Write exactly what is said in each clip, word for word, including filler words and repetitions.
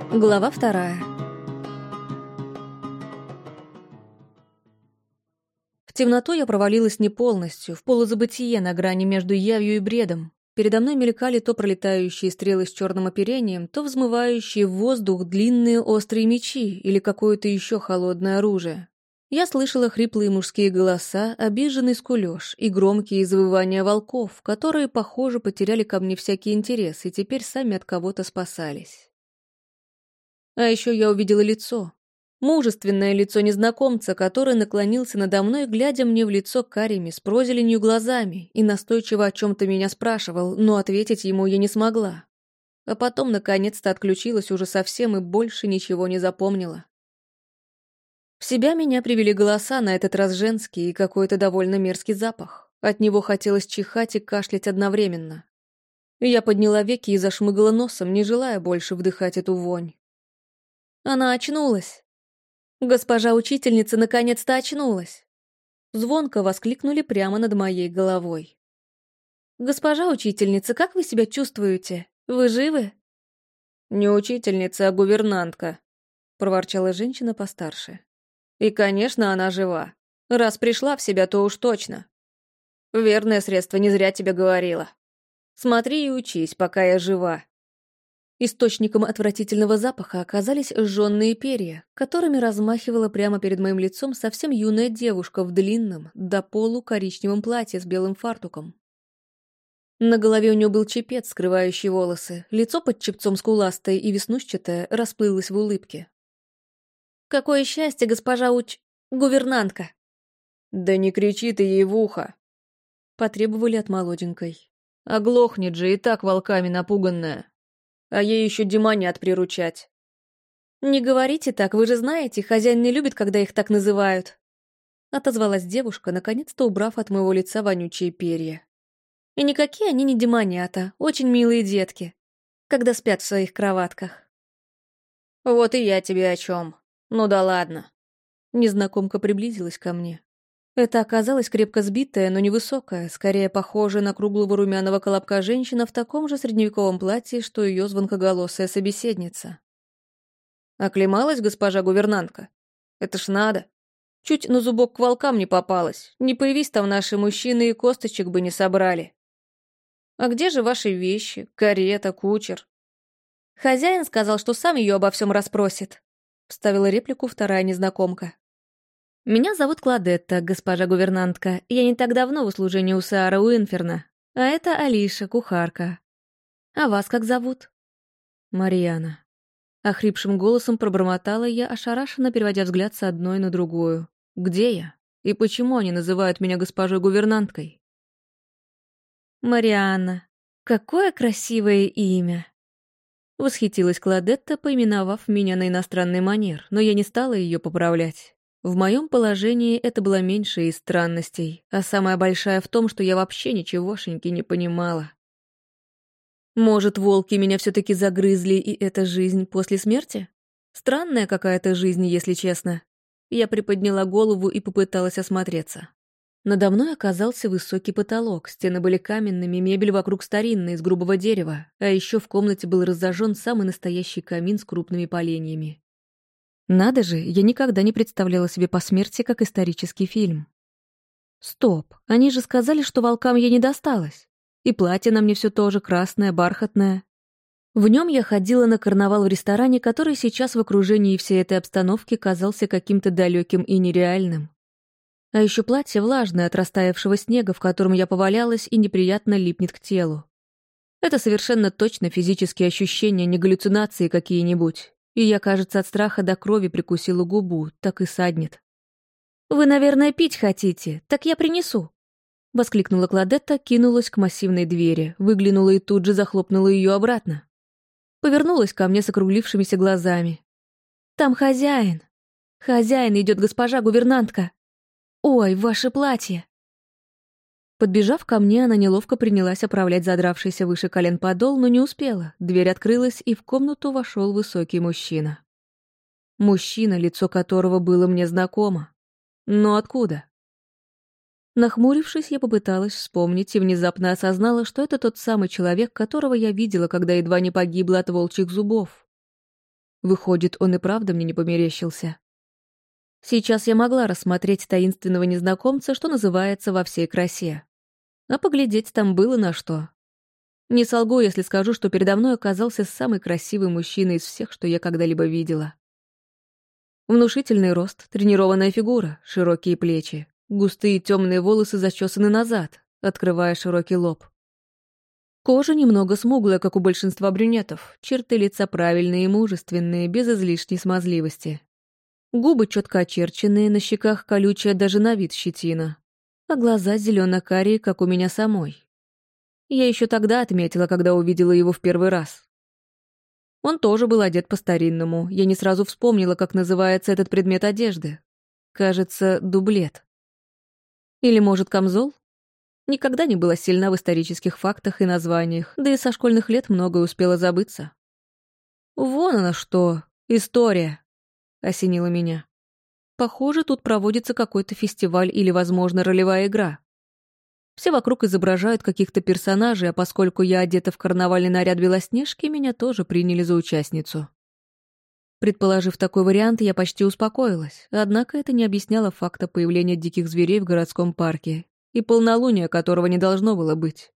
Глава вторая. В темноту я провалилась не полностью, в полузабытие на грани между явью и бредом. Передо мной мелькали то пролетающие стрелы с черным оперением, то взмывающие в воздух длинные острые мечи или какое-то еще холодное оружие. Я слышала хриплые мужские голоса, обиженный скулёж и громкие завывания волков, которые, похоже, потеряли ко мне всякий интерес и теперь сами от кого-то спасались. А еще я увидела лицо. Мужественное лицо незнакомца, который наклонился надо мной, глядя мне в лицо карими, с прозеленью глазами, и настойчиво о чем-то меня спрашивал, но ответить ему я не смогла. А потом, наконец-то, отключилась уже совсем и больше ничего не запомнила. В себя меня привели голоса, на этот раз женские, и какой-то довольно мерзкий запах. От него хотелось чихать и кашлять одновременно. Я подняла веки и зашмыгала носом, не желая больше вдыхать эту вонь. Она очнулась. Госпожа учительница наконец-то очнулась. Звонко воскликнули прямо над моей головой. «Госпожа учительница, как вы себя чувствуете? Вы живы?» «Не учительница, а гувернантка», — проворчала женщина постарше. «И, конечно, она жива. Раз пришла в себя, то уж точно. Верное средство, не зря тебе говорила. Смотри и учись, пока я жива». Источником отвратительного запаха оказались жжённые перья, которыми размахивала прямо перед моим лицом совсем юная девушка в длинном, до полу коричневом платье с белым фартуком. На голове у нее был чепец, скрывающий волосы, лицо под чепцом скуластое и веснушчатое расплылось в улыбке. «Какое счастье, госпожа уч... гувернантка!» «Да не кричи ты ей в ухо!» Потребовали от молоденькой. «Оглохнет же и так волками напуганная. А ей еще демонят приручать». «Не говорите так, вы же знаете, хозяин не любит, когда их так называют», — отозвалась девушка, наконец-то убрав от моего лица вонючие перья. «И никакие они не демонята, очень милые детки, когда спят в своих кроватках». «Вот и я тебе о чем. Ну да ладно». Незнакомка приблизилась ко мне. Это оказалась крепко сбитая, но невысокая, скорее похожая на круглого румяного колобка женщина в таком же средневековом платье, что ее звонкоголосая собеседница. «Оклемалась госпожа гувернантка? Это ж надо. Чуть на зубок к волкам не попалась. Не появись там наши мужчины, и косточек бы не собрали. А где же ваши вещи, карета, кучер?» «Хозяин сказал, что сам ее обо всем расспросит», — вставила реплику вторая незнакомка. «Меня зовут Кладетта, госпожа гувернантка. Я не так давно в услужении у Саара Уинферна. А это Алиша, кухарка. А вас как зовут?» «Марьяна». Охрипшим голосом пробормотала я, ошарашенно переводя взгляд с одной на другую. «Где я? И почему они называют меня госпожой гувернанткой?» «Марианна. Какое красивое имя!» Восхитилась Кладетта, поименовав меня на иностранный манер, но я не стала ее поправлять. В моем положении это было меньше из странностей, а самая большая в том, что я вообще ничегошеньки не понимала. Может, волки меня все-таки загрызли, и это жизнь после смерти? Странная какая-то жизнь, если честно. Я приподняла голову и попыталась осмотреться. Надо мной оказался высокий потолок, стены были каменными, мебель вокруг старинная, из грубого дерева, а еще в комнате был разожжен самый настоящий камин с крупными поленьями. Надо же, я никогда не представляла себе посмертие как исторический фильм. Стоп, они же сказали, что волкам я не досталась. И платье на мне все тоже красное, бархатное. В нем я ходила на карнавал в ресторане, который сейчас в окружении всей этой обстановки казался каким-то далеким и нереальным. А еще платье влажное от растаявшего снега, в котором я повалялась и неприятно липнет к телу. Это совершенно точно физические ощущения, не галлюцинации какие-нибудь. И я, кажется, от страха до крови прикусила губу, так и саднет. «Вы, наверное, пить хотите, так я принесу», — воскликнула Кладетта, кинулась к массивной двери, выглянула и тут же захлопнула ее обратно. Повернулась ко мне с округлившимися глазами. «Там хозяин. Хозяин идет, госпожа гувернантка. Ой, ваше платье!» Подбежав ко мне, она неловко принялась оправлять задравшийся выше колен подол, но не успела. Дверь открылась, и в комнату вошел высокий мужчина. Мужчина, лицо которого было мне знакомо. Но откуда? Нахмурившись, я попыталась вспомнить и внезапно осознала, что это тот самый человек, которого я видела, когда едва не погибла от волчьих зубов. Выходит, он и правда мне не померещился. Сейчас я могла рассмотреть таинственного незнакомца, что называется, во всей красе. А поглядеть там было на что. Не солгу, если скажу, что передо мной оказался самый красивый мужчина из всех, что я когда-либо видела. Внушительный рост, тренированная фигура, широкие плечи, густые темные волосы зачесаны назад, открывая широкий лоб. Кожа немного смуглая, как у большинства брюнетов, черты лица правильные и мужественные, без излишней смазливости. Губы четко очерченные, на щеках колючая даже на вид щетина, а глаза зелено-карие, как у меня самой. Я еще тогда отметила, когда увидела его в первый раз. Он тоже был одет по-старинному, я не сразу вспомнила, как называется этот предмет одежды. Кажется, дублет. Или, может, камзол? Никогда не была сильна в исторических фактах и названиях, да и со школьных лет многое успела забыться. «Вон она что, история!» — осенила меня. «Похоже, тут проводится какой-то фестиваль или, возможно, ролевая игра. Все вокруг изображают каких-то персонажей, а поскольку я одета в карнавальный наряд Белоснежки, меня тоже приняли за участницу». Предположив такой вариант, я почти успокоилась, однако это не объясняло факта появления диких зверей в городском парке и полнолуния, которого не должно было быть.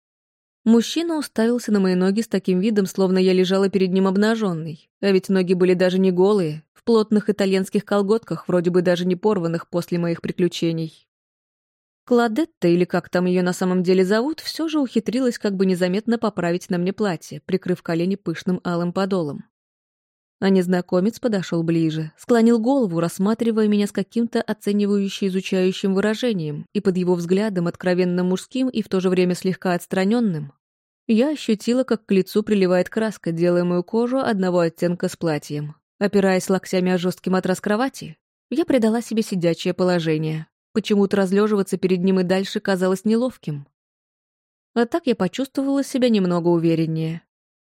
Мужчина уставился на мои ноги с таким видом, словно я лежала перед ним обнаженной, а ведь ноги были даже не голые, в плотных итальянских колготках, вроде бы даже не порванных после моих приключений. Кладетта, или как там ее на самом деле зовут, все же ухитрилась как бы незаметно поправить на мне платье, прикрыв колени пышным алым подолом. А незнакомец подошел ближе, склонил голову, рассматривая меня с каким-то оценивающе изучающим выражением, и под его взглядом, откровенно мужским и в то же время слегка отстраненным, я ощутила, как к лицу приливает краска, делая мою кожу одного оттенка с платьем. Опираясь локтями о жесткий матрас кровати, я придала себе сидячее положение. Почему-то разлеживаться перед ним и дальше казалось неловким. А так я почувствовала себя немного увереннее.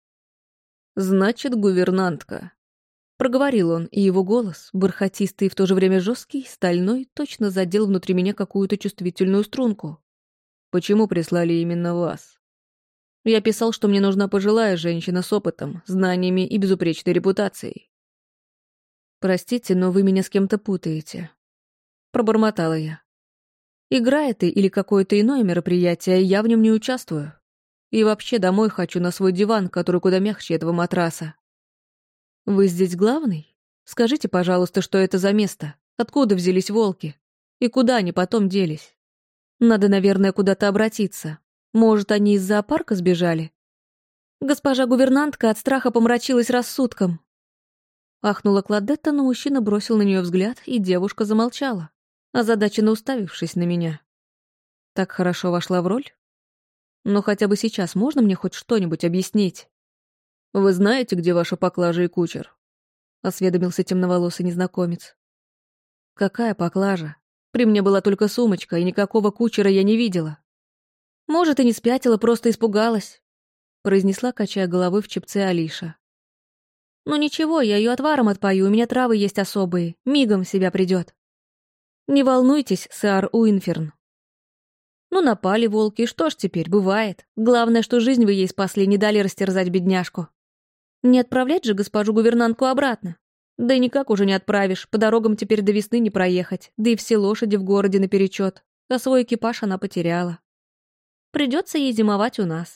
«Значит, гувернантка», — проговорил он, и его голос, бархатистый и в то же время жесткий, стальной, точно задел внутри меня какую-то чувствительную струнку. «Почему прислали именно вас?» Я писал, что мне нужна пожилая женщина с опытом, знаниями и безупречной репутацией. «Простите, но вы меня с кем-то путаете», — пробормотала я. «Игра это или какое-то иное мероприятие, я в нем не участвую. И вообще домой хочу на свой диван, который куда мягче этого матраса». «Вы здесь главный? Скажите, пожалуйста, что это за место? Откуда взялись волки? И куда они потом делись? Надо, наверное, куда-то обратиться. Может, они из зоопарка сбежали?» Госпожа гувернантка от страха помрачилась рассудком. Ахнула Кладетта, но мужчина бросил на нее взгляд, и девушка замолчала, озадаченно уставившись на меня. Так хорошо вошла в роль? Но хотя бы сейчас можно мне хоть что-нибудь объяснить? «Вы знаете, где ваша поклажа и кучер?» — осведомился темноволосый незнакомец. «Какая поклажа? При мне была только сумочка, и никакого кучера я не видела». «Может, и не спятила, просто испугалась», — произнесла, качая головой в чепце Алиша. «Ну ничего, я ее отваром отпою, у меня травы есть особые, мигом в себя придет». «Не волнуйтесь, сэр Уинферн». «Ну, напали волки, что ж теперь, бывает. Главное, что жизнь вы ей спасли, не дали растерзать бедняжку. Не отправлять же госпожу гувернантку обратно. Да и никак уже не отправишь, по дорогам теперь до весны не проехать, да и все лошади в городе наперечет, а свой экипаж она потеряла. Придется ей зимовать у нас».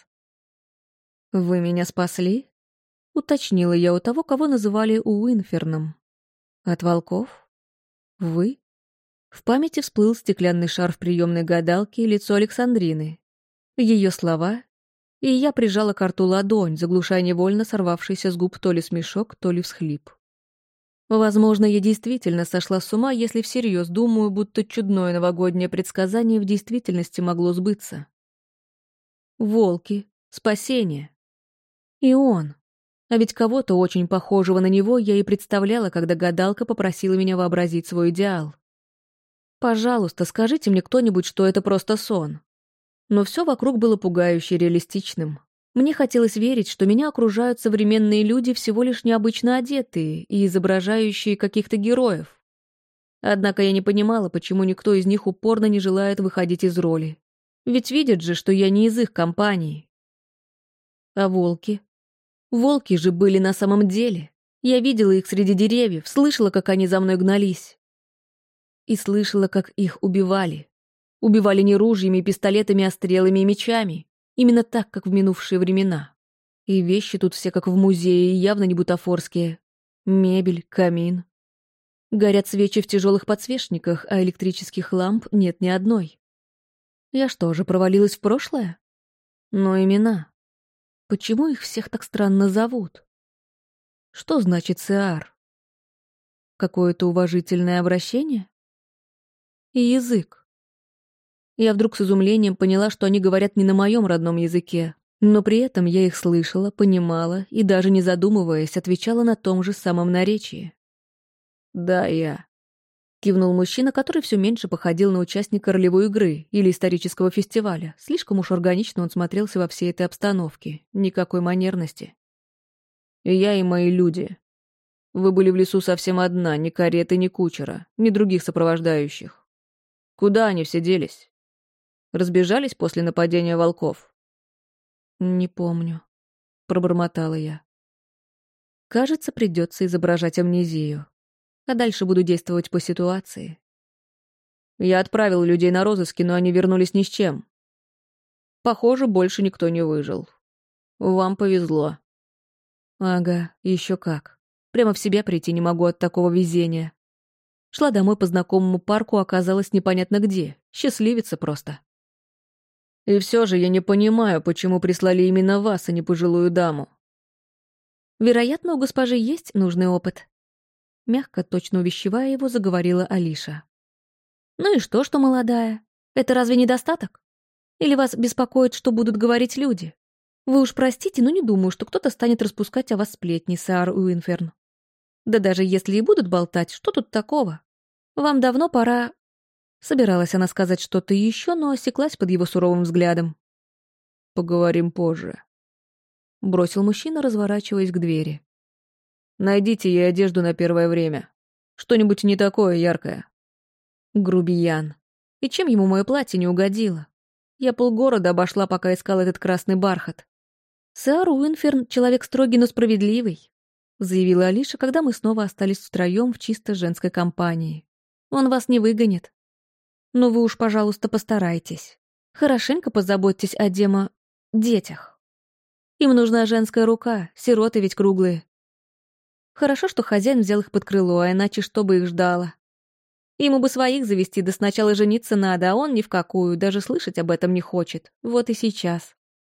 «Вы меня спасли?» — уточнила я у того, кого называли Уинферном. «От волков? Вы?» В памяти всплыл стеклянный шар в приемной гадалки и лицо Александрины. Ее слова, и я прижала к рту ладонь, заглушая невольно сорвавшийся с губ то ли смешок, то ли всхлип. Возможно, я действительно сошла с ума, если всерьез думаю, будто чудное новогоднее предсказание в действительности могло сбыться. Волки, спасение. И он. А ведь кого-то очень похожего на него я и представляла, когда гадалка попросила меня вообразить свой идеал. Пожалуйста, скажите мне кто-нибудь, что это просто сон. Но все вокруг было пугающе реалистичным. Мне хотелось верить, что меня окружают современные люди, всего лишь необычно одетые и изображающие каких-то героев. Однако я не понимала, почему никто из них упорно не желает выходить из роли. Ведь видят же, что я не из их компании. А волки? Волки же были на самом деле. Я видела их среди деревьев, слышала, как они за мной гнались. И слышала, как их убивали. Убивали не ружьями, пистолетами, а стрелами и мечами. Именно так, как в минувшие времена. И вещи тут все как в музее, явно не бутафорские. Мебель, камин. Горят свечи в тяжелых подсвечниках, а электрических ламп нет ни одной. Я что же, провалилась в прошлое? Но имена. Почему их всех так странно зовут? Что значит Сеар? Какое-то уважительное обращение? И язык. Я вдруг с изумлением поняла, что они говорят не на моем родном языке, но при этом я их слышала, понимала и, даже не задумываясь, отвечала на том же самом наречии. «Да, я», — кивнул мужчина, который все меньше походил на участника ролевой игры или исторического фестиваля. Слишком уж органично он смотрелся во всей этой обстановке. Никакой манерности. «И я, и мои люди. Вы были в лесу совсем одна, ни кареты, ни кучера, ни других сопровождающих. Куда они все делись? Разбежались после нападения волков?» «Не помню», — пробормотала я. «Кажется, придется изображать амнезию. А дальше буду действовать по ситуации». «Я отправил людей на розыски, но они вернулись ни с чем. Похоже, больше никто не выжил. Вам повезло». «Ага, еще как. Прямо в себя прийти не могу от такого везения. Шла домой по знакомому парку, оказалась непонятно где. Счастливица просто». «И все же я не понимаю, почему прислали именно вас, а не пожилую даму». «Вероятно, у госпожи есть нужный опыт». Мягко, точно увещевая его, заговорила Алиша. «Ну и что, что молодая? Это разве недостаток? Или вас беспокоит, что будут говорить люди? Вы уж простите, но не думаю, что кто-то станет распускать о вас сплетни, Саар Уинферн. Да даже если и будут болтать, что тут такого? Вам давно пора...» Собиралась она сказать что-то еще, но осеклась под его суровым взглядом. «Поговорим позже», — бросил мужчина, разворачиваясь к двери. «Найдите ей одежду на первое время. Что-нибудь не такое яркое». Грубиян. И чем ему мое платье не угодило? Я полгорода обошла, пока искала этот красный бархат. «Саар Уинферн — человек строгий, но справедливый», — заявила Алиша, когда мы снова остались втроем в чисто женской компании. «Он вас не выгонит. Но вы уж, пожалуйста, постарайтесь. Хорошенько позаботьтесь о демо... детях. Им нужна женская рука, сироты ведь круглые. Хорошо, что хозяин взял их под крыло, а иначе что бы их ждало? Ему бы своих завести, да сначала жениться надо, а он ни в какую, даже слышать об этом не хочет. Вот и сейчас».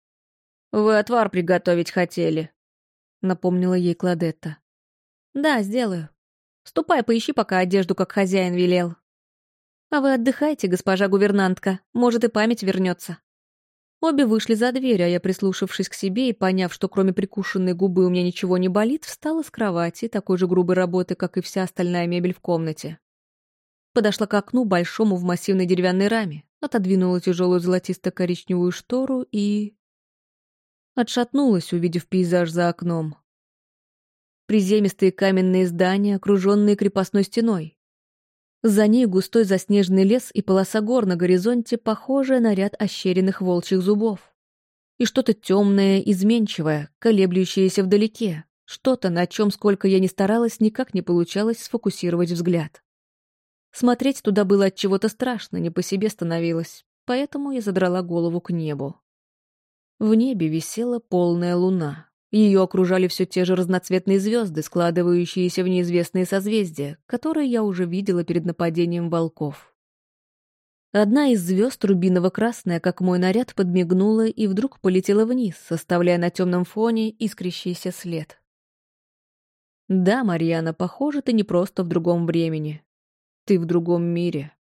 «Вы отвар приготовить хотели», — напомнила ей Кладетта. «Да, сделаю. Ступай, поищи пока одежду, как хозяин велел. А вы отдыхайте, госпожа гувернантка, может, и память вернется». Обе вышли за дверь, а я, прислушавшись к себе и поняв, что кроме прикушенной губы у меня ничего не болит, встала с кровати, такой же грубой работы, как и вся остальная мебель в комнате. Подошла к окну, большому в массивной деревянной раме, отодвинула тяжелую золотисто-коричневую штору и... отшатнулась, увидев пейзаж за окном. Приземистые каменные здания, окруженные крепостной стеной. За ней густой заснеженный лес и полоса гор на горизонте, похожая на ряд ощеренных волчьих зубов. И что-то темное, изменчивое, колеблющееся вдалеке. Что-то, на чем, сколько я ни старалась, никак не получалось сфокусировать взгляд. Смотреть туда было от чего-то страшно, не по себе становилось, поэтому я задрала голову к небу. В небе висела полная луна. Ее окружали все те же разноцветные звезды, складывающиеся в неизвестные созвездия, которые я уже видела перед нападением волков. Одна из звезд, рубиново-красная, как мой наряд, подмигнула и вдруг полетела вниз, оставляя на темном фоне искрящийся след. «Да, Марьяна, похоже, ты не просто в другом времени. Ты в другом мире».